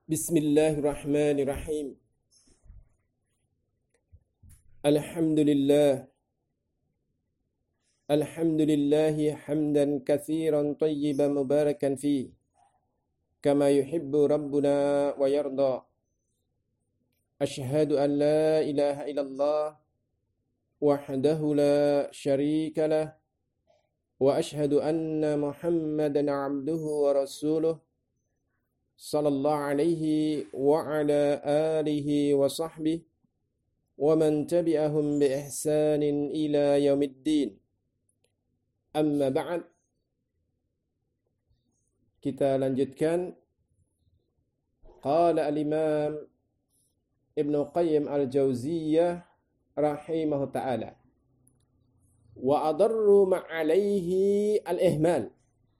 Bismillahirrahmanirrahim. Alhamdulillah. Alhamdulillahi hamdan katsiran tayyiban mubarakan fi kama yuhibbu rabbuna wa yarda. Ashhadu an la ilaha illallah wahdahu la syarika lah wa ashhadu anna Muhammadan abduhu wa rasuluh sallallahu alaihi wa ala alihi wa sahbihi wa man tabi'ahum bi ihsanin ila yaumiddin. Amma ba'd. Kita lanjutkan. Qala al-Imam Ibn Qayyim al-Jauziyah rahimahu ta'ala. Wa adarru ma'alaihi al-ihmal.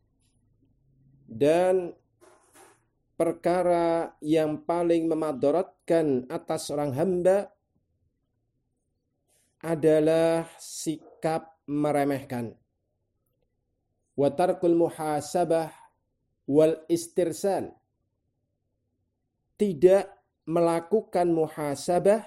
Dan perkara yang paling memadaratkan atas seorang hamba adalah sikap meremehkan. Wa tarkul muhasabah wal istirsal. Tidak melakukan muhasabah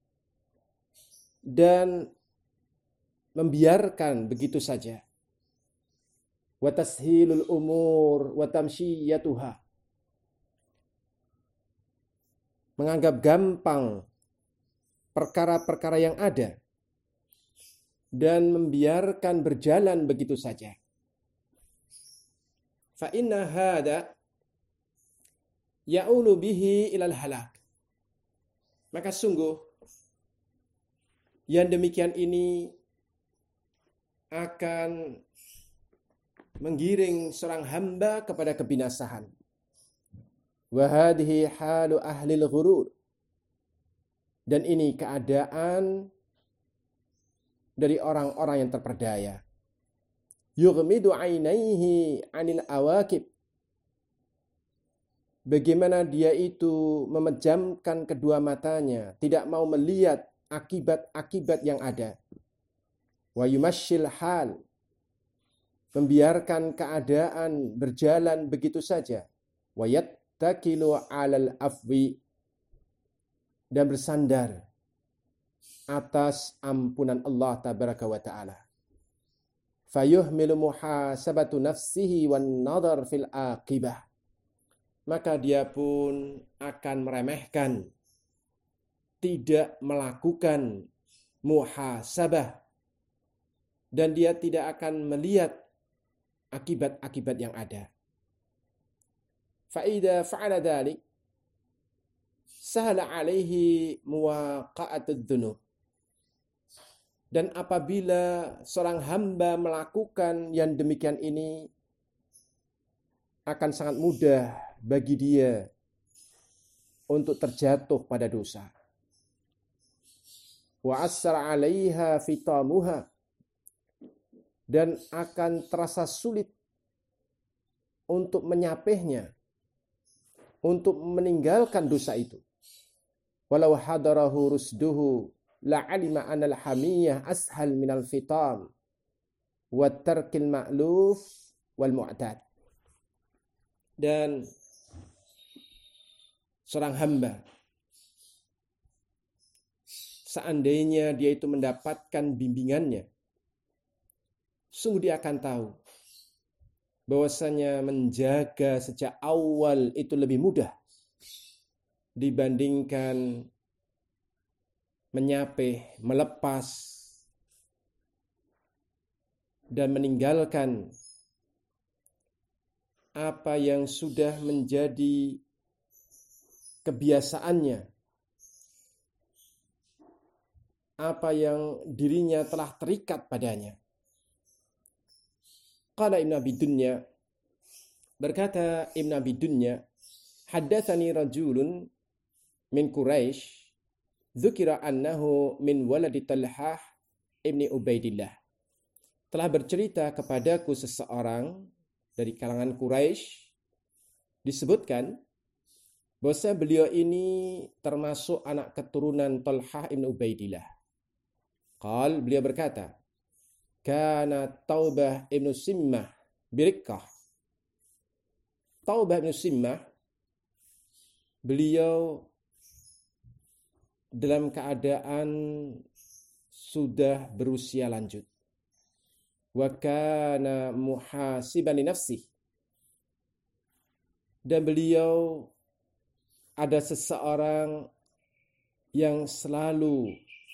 dan membiarkan begitu saja. Wa tashilul umur wa tamshiyatuha. Menganggap gampang perkara-perkara yang ada dan membiarkan berjalan begitu saja. Fa inna hada ya'ulu bihi ilal halak. Maka sungguh yang demikian ini akan menggiring seorang hamba kepada kebinasaan. Wa hadhihi halu ahlil ghurur. Dan ini keadaan dari orang-orang yang terperdaya. Yughmidu ainaihi 'anil awaqib. Bagaimana dia itu memejamkan kedua matanya, tidak mau melihat akibat-akibat yang ada. Wa yumashshil hal. Membiarkan keadaan berjalan begitu saja. Wa yattakilu 'alal afwi. Dan bersandar atas ampunan Allah tabaraka wa ta'ala. Fayuhmilu muhasabatu nafsihi wan nadhar fil aqibah. Maka dia pun akan meremehkan, tidak melakukan muhasabah, dan dia tidak akan melihat akibat-akibat yang ada. Fa'idha fa'ala dhalik sahala alaihi muwaqa'atud dzunub. Dan apabila seorang hamba melakukan yang demikian ini, akan sangat mudah bagi dia untuk terjatuh pada dosa. Wa asra 'alaiha fitamuha. Dan akan terasa sulit untuk menyapihnya, untuk meninggalkan dosa itu. Walau hadarahu rusduhu la'alima anal hamiyah ashal minal fitam wa tarkil ma'luf wal mu'tad. Dan seorang hamba, seandainya dia itu mendapatkan bimbingannya, sungguh dia akan tahu bahwasanya menjaga sejak awal itu lebih mudah dibandingkan menyapih, melepas, dan meninggalkan apa yang sudah menjadi kebiasaannya, apa yang dirinya telah terikat padanya. Qala Ibn Abi Dunya, berkata Ibn Abi Dunya, haddatsani rajulun min Quraisy, dzukira annahu min waladi Talhah ibni Ubaidillah. Telah bercerita kepadaku seseorang dari kalangan Quraisy, disebutkan bahwa beliau ini termasuk anak keturunan Talhah ibn Ubaidillah. Beliau berkata, kana Taubah ibn Simmah birikkah. Taubah ibn Simmah beliau dalam keadaan sudah berusia lanjut. Wa kana muhasiban li nafsihi. Dan beliau ada seseorang yang selalu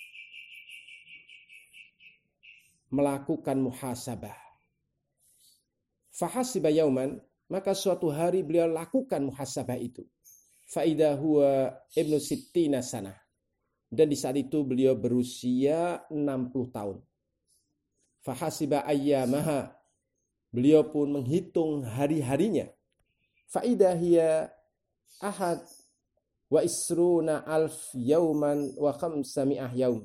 melakukan muhasabah. Fahasiba yauman, maka suatu hari beliau lakukan muhasabah itu. Faida huwa ibnu sittina sanah. Dan di saat itu beliau berusia 60 tahun. Fahasiba ayyamaha. Beliau pun menghitung hari-harinya. Faida hiya ahad wa isruna alf yauman wa khamsami'ah yaum.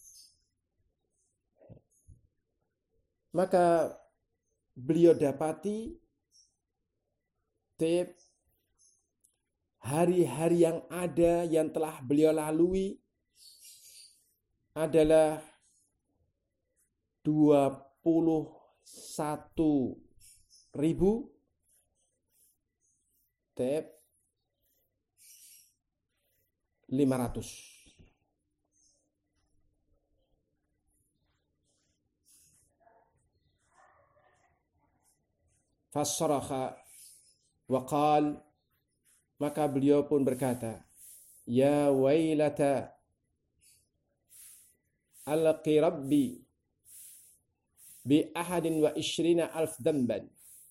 Maka beliau dapati hari-hari yang ada yang telah beliau lalui adalah 21.500. Fassaraha wa qal, maka beliau pun berkata, ya wailata alqi rabbi bi ahadin wa ishrina alf damban.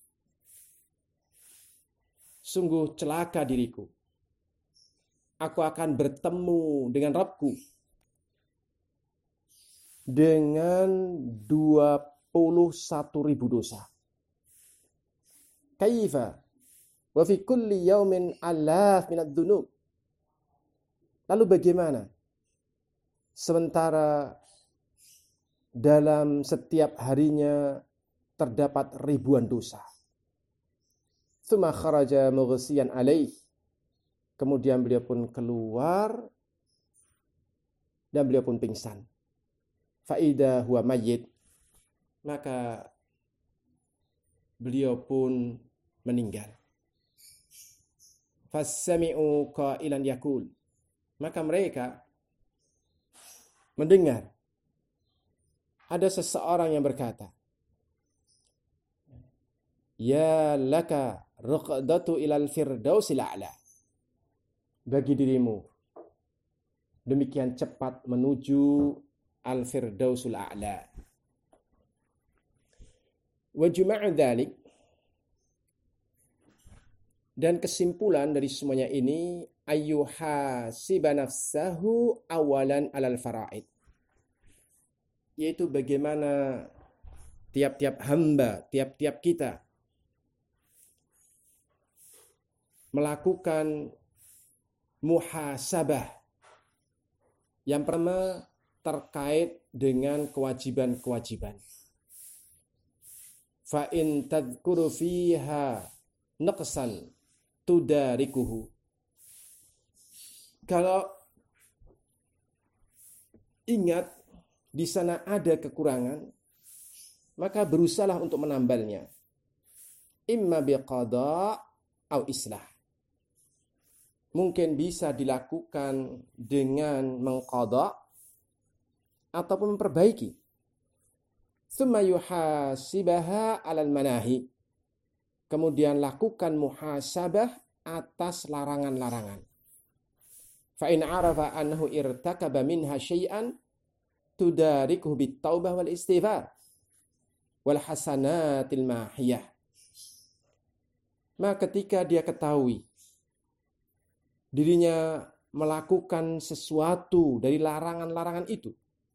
Sungguh celaka diriku. Aku akan bertemu dengan Rabbku dengan 21.000 dosa. Kaifa wa fi kulli yaumin alaf minad dunub. Lalu bagaimana? Sementara dalam setiap harinya terdapat ribuan dosa. Tsumma kharaja mughsiyan alaih. Kemudian beliau pun keluar dan beliau pun pingsan. Faida huwa mayyit. Maka beliau pun meninggal. Fassami'u qailan yaqul. Maka mereka mendengar ada seseorang yang berkata, ya laka ruqdatu ilal firdausil a'la. Bagi dirimu demikian cepat menuju al-firdausul a'la. Wa juma'u dzalik, dan kesimpulan dari semuanya ini, ayyuhasiba nafsahu awalan alal fara'id, yaitu bagaimana tiap-tiap hamba, tiap-tiap kita melakukan muhasabah. Yang pertama terkait dengan kewajiban-kewajiban. Fa in tadhkuru fiha naqsan tudarikuhu. Kalau ingat di sana ada kekurangan, maka berusahalah untuk menambalnya. Imma biqada' au islah. Mungkin bisa dilakukan dengan mengqada' ataupun memperbaiki. Tsumma yuhasibaha 'alal manahi. Kemudian lakukan muhasabah atas larangan-larangan. Fa in 'arafa annahu irtakaba minha syai'an tudarikuhu bit-taubah wal istighfar wal hasanatil mahiyah. Maka ketika dia ketahui dirinya melakukan sesuatu dari larangan-larangan itu,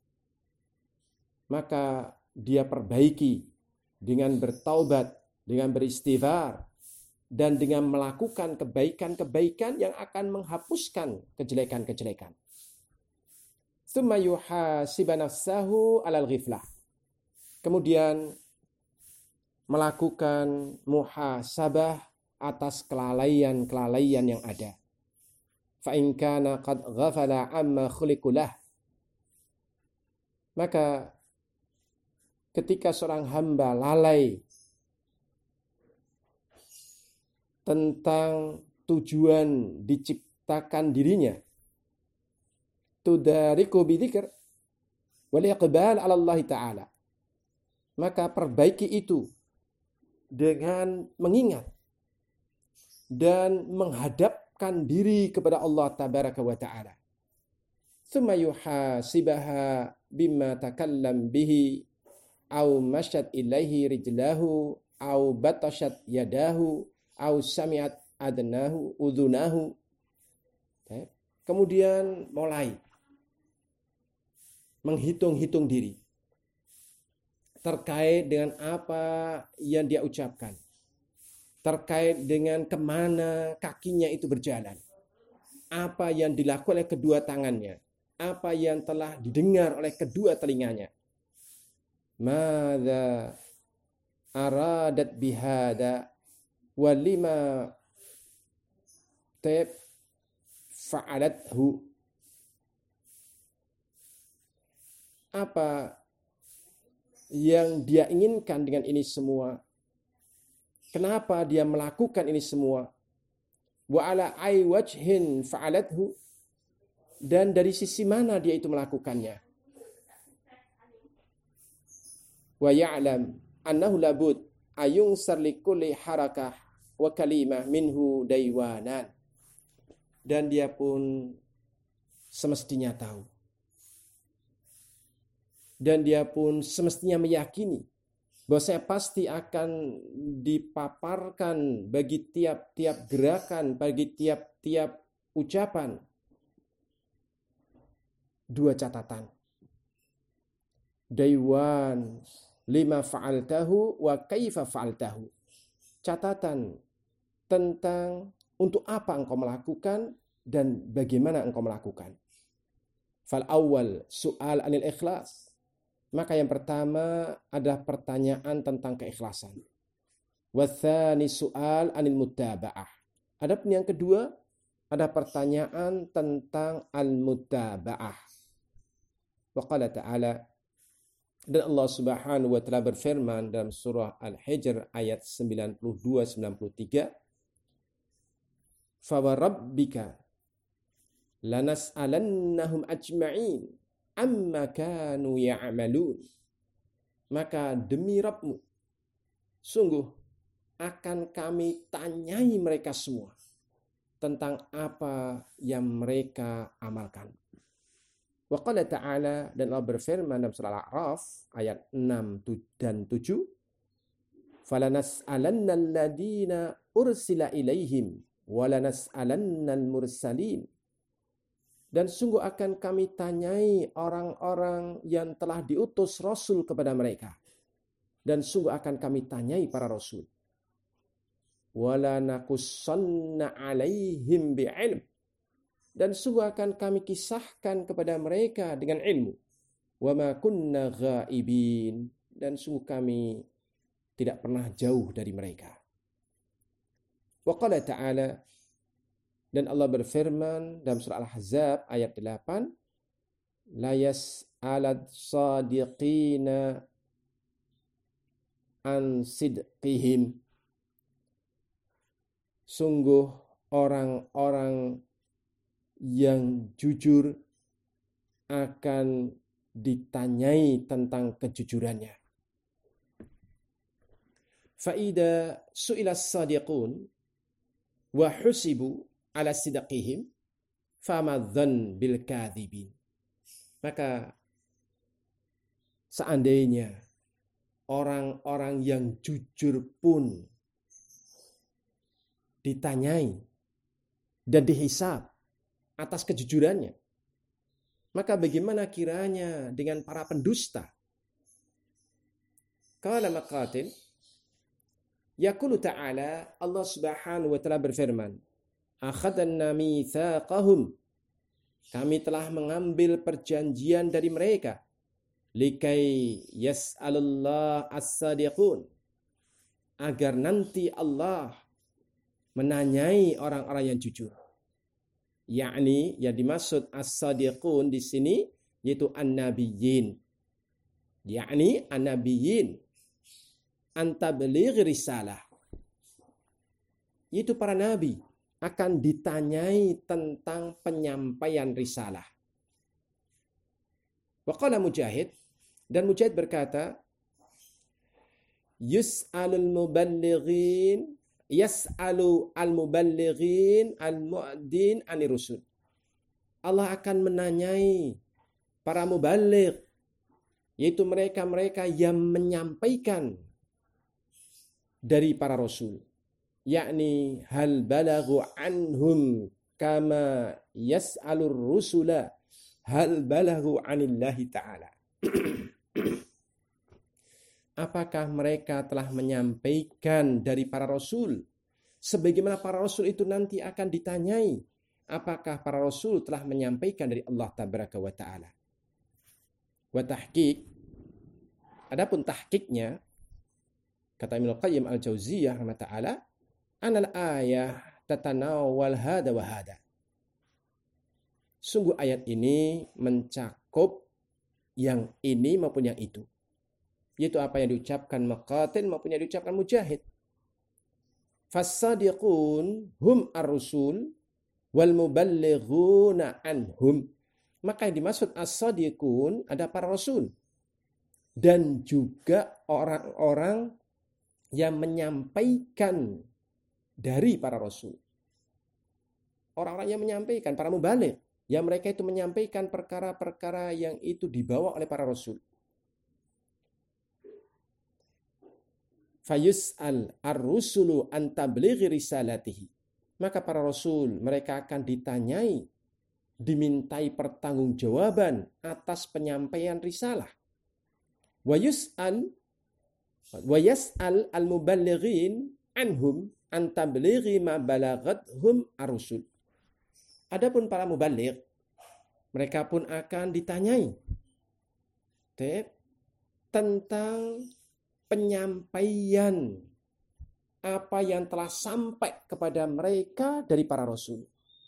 maka dia perbaiki dengan bertaubat, dengan beristighfar, dan dengan melakukan kebaikan-kebaikan yang akan menghapuskan kejelekan-kejelekan. Tsumma yuhasiba nafsahu 'alal ghiflah. Kemudian melakukan muhasabah atas kelalaian-kelalaian yang ada. Fa in kana qad ghafala amma khuliqulah. Maka ketika seorang hamba lalai tentang tujuan menciptakan dirinya. Tudariku bidzikr wal iqbal 'ala Allah Ta'ala. Maka perbaiki itu dengan mengingat dan menghadapkan diri kepada Allah Tabaraka wa Ta'ala. Tsumma yuhasibaha bimma takallam bihi au masyad ilaihi rijlahu au batashat yadahu au sami'at adnahu udhunahu. Kemudian mulai menghitung-hitung diri terkait dengan apa yang dia ucapkan, terkait dengan kemana kakinya itu berjalan, apa yang dilakukan oleh kedua tangannya, apa yang telah didengar oleh kedua telinganya. Madza aradat bihada walima fa'alathu. Apa yang dia inginkan dengan ini semua? Kenapa dia melakukan ini semua? Wa ala ay wajhin fa'alathu. Dan dari sisi mana dia itu melakukannya? Wa ya'lam annahu labud ayung sarlikulli harakah wa kalimah minhu daywanan. Dan dia pun semestinya tahu. Dan dia pun semestinya meyakini bahwa saya pasti akan dipaparkan bagi tiap-tiap gerakan, bagi tiap-tiap ucapan, dua catatan. Daywan lima fa'altahu wa kaifa fa'altahu. Catatan tentang untuk apa engkau melakukan dan bagaimana engkau melakukan. Fal awal soal anil ikhlas. Maka yang pertama adalah pertanyaan tentang keikhlasan. Wa tsani soal anil mutaba'ah. Adapun yang kedua ada pertanyaan tentang al-mutaba'ah. Wa qala ta'ala, dan Allah Subhanahu wa taala berfirman dalam surah Al-Hijr ayat 92-93, fa wa rabbika lanas'alannahum ajma'in amma kanu ya'malun. Maka demi Rabbmu, sungguh akan kami tanyai mereka semua tentang apa yang mereka amalkan. Wa qala ta'ala, dan Allah berfirman dalam surah Al-A'raf ayat 6 dan 7, falanas'alanna alladina ursila ilaihim walanas'alanna al-mursalin. Dan sungguh akan kami tanyai orang-orang yang telah diutus Rasul kepada mereka. Dan sungguh akan kami tanyai para Rasul. Wala nakussanna alaihim bi'ilm. Dan sungguh akan kami kisahkan kepada mereka dengan ilmu. Wa ma kunna ghaibin. Dan sungguh kami tidak pernah jauh dari mereka. Wa qala ta'ala, dan Allah berfirman dalam surah Al-Ahzab ayat 8, la yas'alad sadiqina an sidqihim. Sungguh orang-orang yang jujur akan ditanyai tentang kejujurannya. Faida su'ila as-sadiqun wa husibu ala sidqihim famadzan bil kadzibin. Maka seandainya orang-orang yang jujur pun ditanyai dan dihisab atas kejujurannya, maka bagaimana kiranya dengan para pendusta? Qala maqatil, yaqulu ta'ala, Allah Subhanahu wa taala berfirman, akhadna mitsaqahum, kami telah mengambil perjanjian dari mereka, likai yas'alullah as-sadiqun, agar nanti Allah menanyai orang-orang yang jujur. Yakni yang dimaksud as-sadiqun di sini yaitu an-nabiyyin. Yakni an-nabiyyin an tabligh risalah. Yaitu para nabi akan ditanyai tentang penyampaian risalah. Wa qala Mujahid, dan Mujahid berkata, yas'alu al-muballighin al-mu'addin anir rusul. Allah akan menanyai para muballigh, yaitu mereka-mereka yang menyampaikan dari para rasul, yakni hal balaghu anhum kama yas'alur rusula hal balaghu anillahi ta'ala. Apakah mereka telah menyampaikan dari para rasul sebagaimana para rasul itu nanti akan ditanyai apakah para rasul telah menyampaikan dari Allah tabaraka wa ta'ala. Wa tahqiq, adapun tahqiqnya, kata Ibnu Qayyim al-Jauziyah rahimahullah, anal ayah tatanawwal hada wa hada. Sungguh ayat ini mencakup yang ini maupun yang itu, yaitu apa yang diucapkan Muqatil maupun yang diucapkan Mujahid. Fas-sadiqun hum ar-rusul wal muballighuna anhum. Maka yang dimaksud as-sadiqun ada para rasul dan juga orang-orang yang menyampaikan dari para rasul. Orang-orang yang menyampaikan, para mubaligh, yang mereka itu menyampaikan perkara-perkara yang itu dibawa oleh para rasul. Fayus'al ar-rusulu an tablighi risalatihi. Maka para rasul mereka akan ditanyai, dimintai pertanggungjawaban atas penyampaian risalah. Wa yas'al al-muballighin anhum an tablighi ma balagathum ar-rusul. Adapun para muballigh, mereka pun akan ditanyai tentang penyampaian apa yang telah sampai kepada mereka dari para rasul.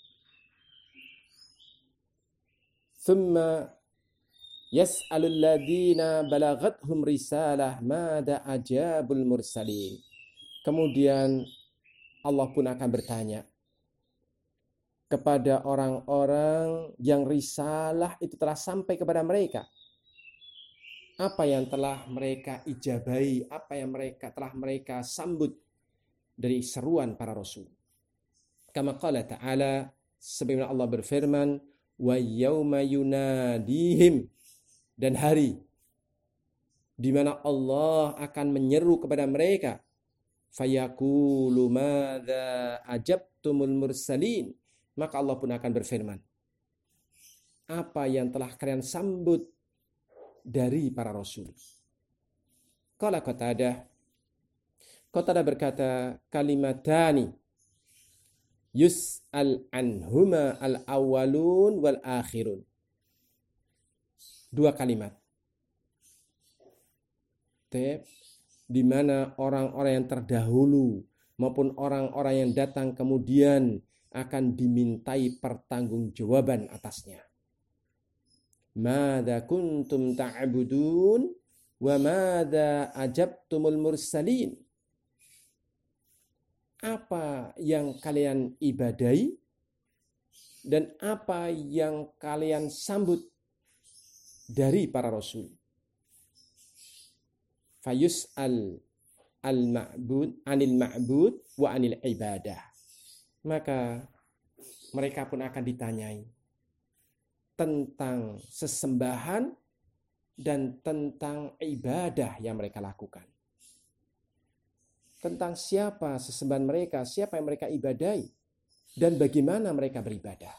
Thumma yas'alul ladina balagathum risalah mada ajabul mursalin. Kemudian Allah pun akan bertanya kepada orang-orang yang risalah itu telah sampai kepada mereka. Apa yang telah mereka ijabahi, apa yang telah mereka sambut dari seruan para rasul. Kama qala ta'ala, sebagaimana Allah berfirman, wa yauma yunadihim, dan hari di mana Allah akan menyeru kepada mereka, fayaqulu madza ajabtumul mursalin, maka Allah pun akan berfirman, apa yang telah kalian sambut dari para rasul. Qala Qatadah berkata, kalimatani yus'al anhuma al-awwalun wal akhirun. Dua kalimat di mana orang-orang yang terdahulu maupun orang-orang yang datang kemudian akan dimintai pertanggungjawaban atasnya. Mada kuntum ta'budun wa mada ajabtumul mursalin. Apa yang kalian ibadahi dan apa yang kalian sambut dari para rasul. Fayus'al al-ma'bud anil ma'bud wa anil ibadah. Maka mereka pun akan ditanyai tentang sesembahan dan tentang ibadah yang mereka lakukan. Tentang siapa sesembahan mereka, siapa yang mereka ibadahi, dan bagaimana mereka beribadah.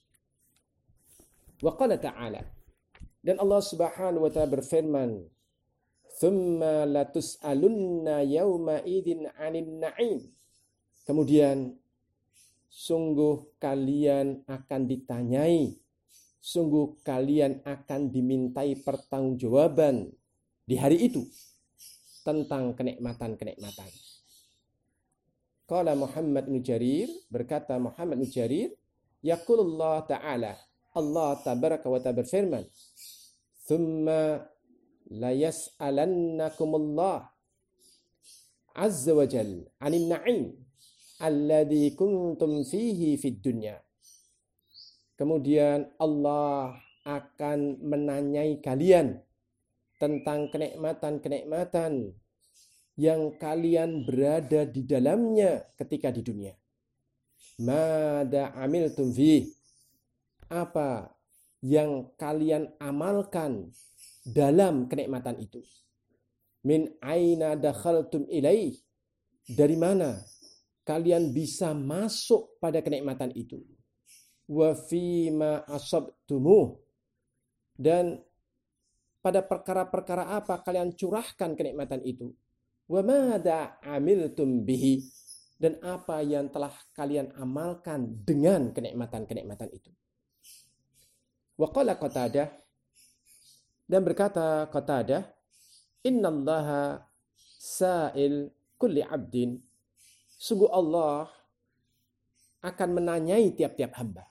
Wa qala ta'ala, dan Allah Subhanahu wa ta'ala berfirman, thumma latus'alunna yawma idin 'anil na'im. Kemudian sungguh kalian akan ditanyai, sungguh kalian akan dimintai pertanggungjawaban di hari itu tentang kenikmatan-kenikmatan. Qala Muhammad bin Jarir, berkata Muhammad bin Jarir, yaqulullah ta'ala, Allah tabaraka wa ta'ala berfirman, thumma la yas'alannakumullah azza wa jalla 'anil na'im. alladzi kuntum fihi fid dunya. Kemudian Allah akan menanyai kalian tentang kenikmatan-kenikmatan yang kalian berada di dalamnya ketika di dunia. Mada amiltum fi, apa yang kalian amalkan dalam kenikmatan itu. Min aina dakhaltum ilaih, dari mana kalian bisa masuk pada kenikmatan itu. Wa fima asabtumuh, dan pada perkara-perkara apa kalian curahkan kenikmatan itu. Wa mada amiltum bihi, dan apa yang telah kalian amalkan dengan kenikmatan-kenikmatan itu. Wa qala Qatadah, dan berkata Qatadah, innallaha sa'il kulli abdin, sungguh Allah akan menanyai tiap-tiap hamba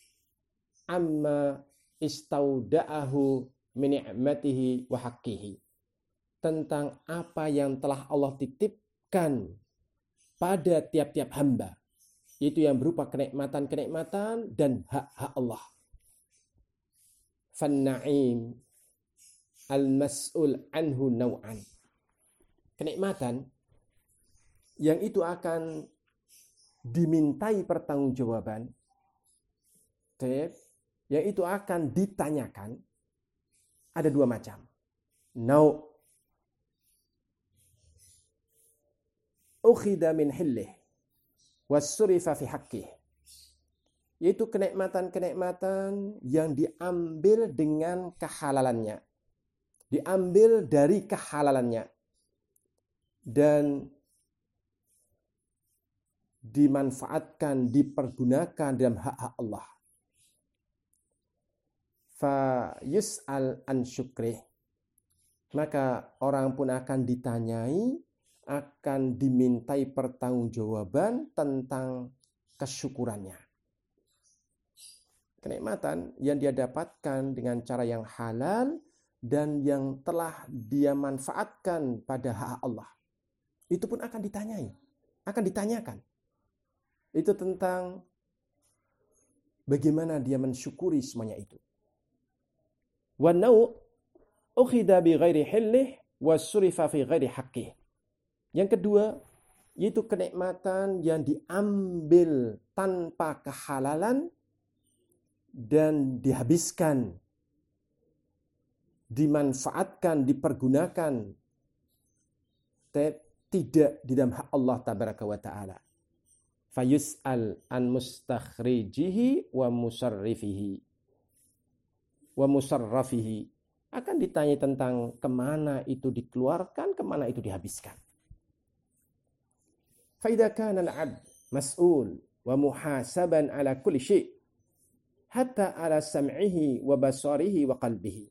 amma istauda'ahu min ni'matihi wa haqqihi, tentang apa yang telah Allah titipkan pada tiap-tiap hamba, itu yang berupa kenikmatan-kenikmatan dan hak-hak Allah. Fan-na'im al-mas'ul anhu naw'an, kenikmatan yang itu akan dimintai pertanggungjawaban, yang itu akan ditanyakan, ada dua macam. Ukhida min hillih wassurifa fi haqqih, yaitu kenikmatan-kenikmatan yang diambil dengan kehalalannya, diambil dari kehalalannya dan dimanfaatkan, dipergunakan dalam hak-hak Allah. Fa yus'al an syukrih, maka orang pun akan ditanyai, akan dimintai pertanggungjawaban tentang kesyukurannya. Kenikmatan yang dia dapatkan dengan cara yang halal dan yang telah dia manfaatkan pada hak Allah, itu pun akan ditanyai, akan ditanyakan. Itu tentang bagaimana dia mensyukuri semuanya itu. Wa nau' ukhida bi ghairi hillih wa surifa fi ghairi haqqih. Yang kedua, yaitu kenikmatan yang diambil tanpa kehalalan dan dihabiskan, dimanfaatkan, dipergunakan tidak di dalam hak Allah tabaraka wa ta'ala. Fayus'al an mustakhrijihi wa musarrifihi wa musarrafihi, akan ditanya tentang kemana itu dikeluarkan, kemana itu dihabiskan. Fa idza kana al-'abd mas'ul wa muhasaban ala kulli syai' hatta ala sam'ihi wa basarihi wa qalbihi.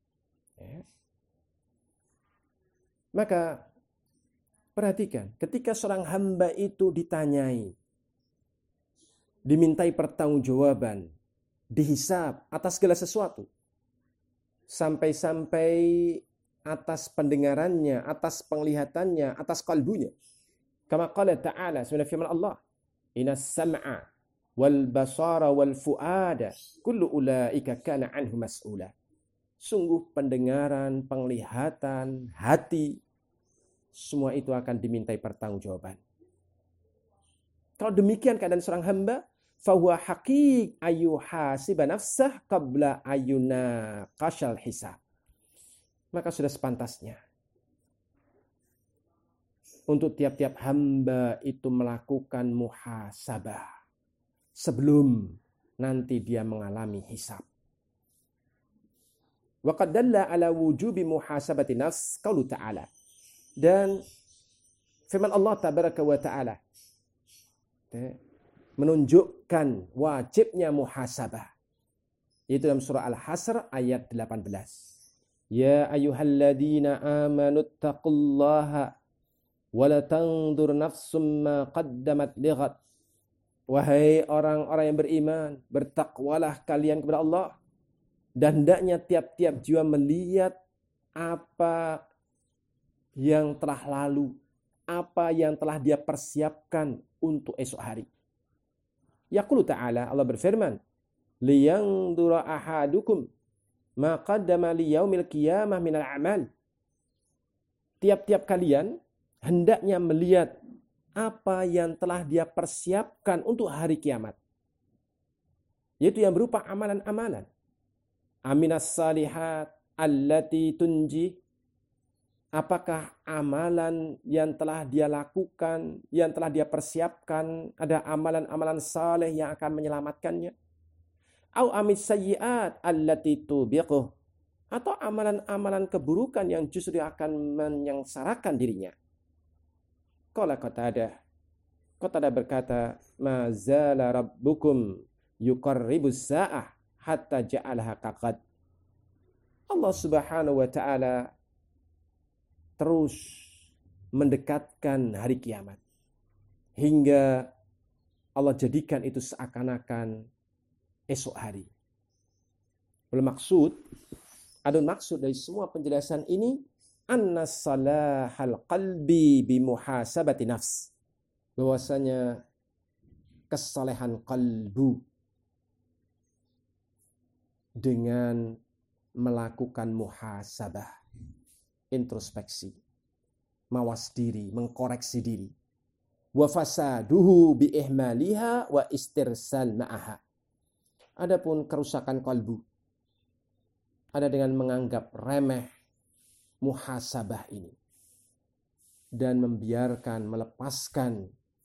Maka perhatikan, ketika seorang hamba itu ditanyai, dimintai pertanggungjawaban, dihisab atas segala sesuatu, sampai-sampai atas pendengarannya, atas penglihatannya, atas kalbunya. Kama qala ta'ala, sebenarnya firman Allah, inas sam'a wal basara wal fu'ada kullu ulaika kana anhu mas'ula. Sungguh pendengaran, penglihatan, hati, semua itu akan dimintai pertanggungjawaban. Kalau demikian keadaan seorang hamba, fahuwa haqiq ayyuhasiba nafsah qabla ayyuna qashal hisab. Maka sudah sepantasnya untuk tiap-tiap hamba itu melakukan muhasabah sebelum nanti dia mengalami hisab. Wa qad dalla ala wujubi muhasabati nafs qaulu ta'ala. Dan firman Allah tabaraka wa ta'ala menunjukkan wajibnya muhasabah. Itu dalam surah Al-Hasr ayat 18. Ya ayyuhalladzina amanu taqullaha wa la tanzur nafsum ma qaddamat lighad. Wahai orang-orang yang beriman, bertakwalah kalian kepada Allah, dan hendaknya tiap-tiap jiwa melihat apa yang telah lalu, apa yang telah dia persiapkan untuk esok hari. Yaqulu ta'ala, Allah berfirman, liyanzura ahadukum ma qaddama liyaumil qiyamah minal a'mal. Tiap-tiap kalian hendaknya melihat apa yang telah dia persiapkan untuk hari kiamat. Yaitu yang berupa amalan-amalan. Aminas salihat allati tunji. Apakah amalan yang telah dia lakukan, yang telah dia persiapkan, ada amalan-amalan saleh yang akan menyelamatkannya? Au amis sayyiat allati tubiquh. Atau amalan-amalan keburukan yang justru akan menyengsarakan dirinya. Qala Qatadah berkata, ma zala rabbukum yuqarribus sa'ah hatta ja'alaha kaqad. Allah Subhanahu wa taala terus mendekatkan hari kiamat hingga Allah jadikan itu seakan-akan esok hari. Adun maksud dari semua penjelasan ini anna salahal qalbi bi muhasabati nafs. Bahwasanya kesalehan kalbu dengan melakukan muhasabah, introspeksi, mawas diri, mengkoreksi diri. Wa fasaduhu bi ihmaliha wa istirsal ma'aha. Adapun kerusakan kalbu ada dengan menganggap remeh muhasabah ini dan membiarkan, melepaskan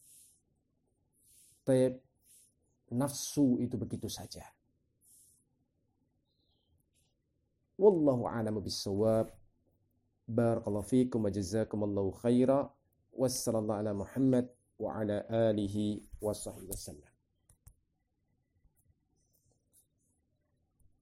nafsu itu begitu saja. Wallahu a'lamu bis-shawab. Barakallahu fikum wa jazakumullahu khaira. Wassallallahu ala Muhammad wa ala alihi wa sahbihi wasallam.